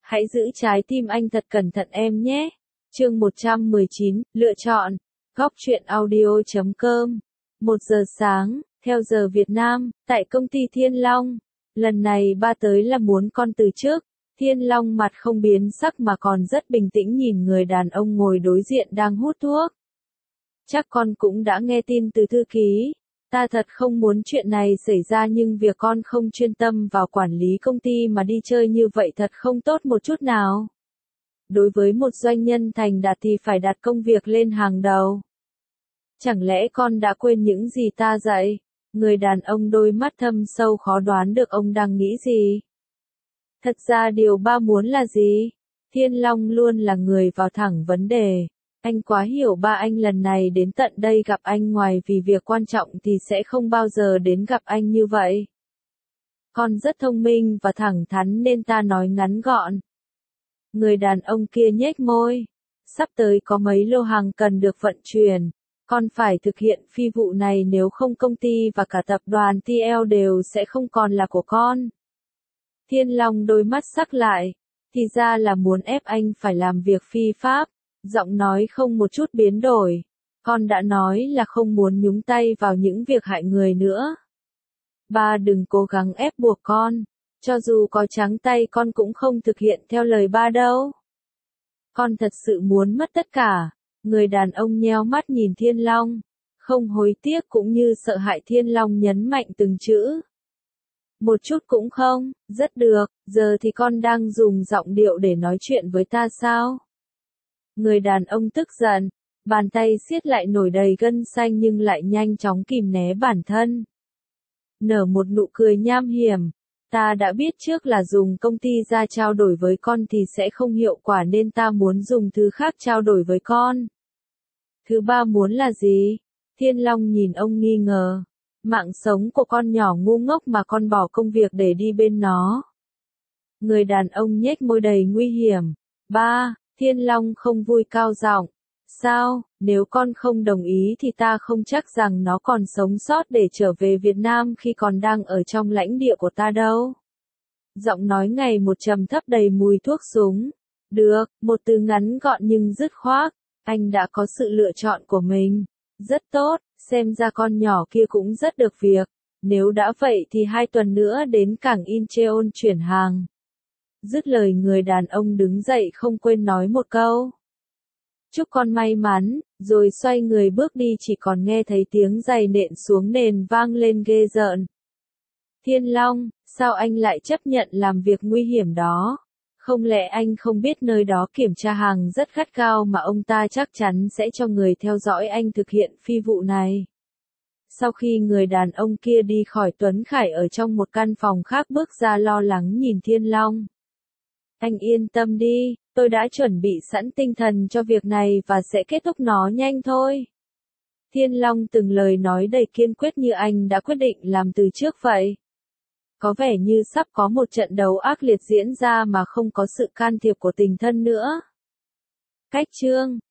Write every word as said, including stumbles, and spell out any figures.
Hãy giữ trái tim anh thật cẩn thận em nhé. Chương một trăm mười chín, lựa chọn. Góc truyện audio chấm com. Một giờ sáng, theo giờ Việt Nam, tại công ty Thiên Long. Lần này ba tới là muốn con từ chức. Thiên Long mặt không biến sắc mà còn rất bình tĩnh nhìn người đàn ông ngồi đối diện đang hút thuốc. Chắc con cũng đã nghe tin từ thư ký. Ta thật không muốn chuyện này xảy ra nhưng việc con không chuyên tâm vào quản lý công ty mà đi chơi như vậy thật không tốt một chút nào. Đối với một doanh nhân thành đạt thì phải đặt công việc lên hàng đầu. Chẳng lẽ con đã quên những gì ta dạy? Người đàn ông đôi mắt thâm sâu khó đoán được ông đang nghĩ gì. Thật ra điều ba muốn là gì? Thiên Long luôn là người vào thẳng vấn đề. Anh quá hiểu ba anh lần này đến tận đây gặp anh ngoài vì việc quan trọng thì sẽ không bao giờ đến gặp anh như vậy. Con rất thông minh và thẳng thắn nên ta nói ngắn gọn. Người đàn ông kia nhếch môi. Sắp tới có mấy lô hàng cần được vận chuyển. Con phải thực hiện phi vụ này nếu không công ty và cả tập đoàn tê lờ đều sẽ không còn là của con. Thiên Long đôi mắt sắc lại. Thì ra là muốn ép anh phải làm việc phi pháp. Giọng nói không một chút biến đổi. Con đã nói là không muốn nhúng tay vào những việc hại người nữa. Ba đừng cố gắng ép buộc con. Cho dù có trắng tay con cũng không thực hiện theo lời ba đâu. Con thật sự muốn mất tất cả. Người đàn ông nheo mắt nhìn Thiên Long. Không hối tiếc cũng như sợ hại. Thiên Long nhấn mạnh từng chữ. Một chút cũng không, rất được, giờ thì con đang dùng giọng điệu để nói chuyện với ta sao? Người đàn ông tức giận, bàn tay siết lại nổi đầy gân xanh nhưng lại nhanh chóng kìm né bản thân. Nở một nụ cười nham hiểm, ta đã biết trước là dùng công ty ra trao đổi với con thì sẽ không hiệu quả nên ta muốn dùng thứ khác trao đổi với con. Thứ ba muốn là gì? Thiên Long nhìn ông nghi ngờ. Mạng sống của con nhỏ ngu ngốc mà con bỏ công việc để đi bên nó. Người đàn ông nhếch môi đầy nguy hiểm. Ba, Thiên Long không vui cao giọng. Sao, nếu con không đồng ý thì ta không chắc rằng nó còn sống sót để trở về Việt Nam khi còn đang ở trong lãnh địa của ta đâu. Giọng nói ngày một trầm thấp đầy mùi thuốc súng. Được, một từ ngắn gọn nhưng dứt khoát. Anh đã có sự lựa chọn của mình. Rất tốt, xem ra con nhỏ kia cũng rất được việc. Nếu đã vậy thì hai tuần nữa đến cảng Incheon chuyển hàng. Dứt lời người đàn ông đứng dậy không quên nói một câu. Chúc con may mắn, rồi xoay người bước đi chỉ còn nghe thấy tiếng giày nện xuống nền vang lên ghê rợn. Thiên Long, sao anh lại chấp nhận làm việc nguy hiểm đó? Không lẽ anh không biết nơi đó kiểm tra hàng rất gắt gao mà ông ta chắc chắn sẽ cho người theo dõi anh thực hiện phi vụ này? Sau khi người đàn ông kia đi khỏi Tuấn Khải ở trong một căn phòng khác bước ra lo lắng nhìn Thiên Long. Anh yên tâm đi, tôi đã chuẩn bị sẵn tinh thần cho việc này và sẽ kết thúc nó nhanh thôi. Thiên Long từng lời nói đầy kiên quyết như anh đã quyết định làm từ trước vậy. Có vẻ như sắp có một trận đấu ác liệt diễn ra mà không có sự can thiệp của tình thân nữa. Cách chương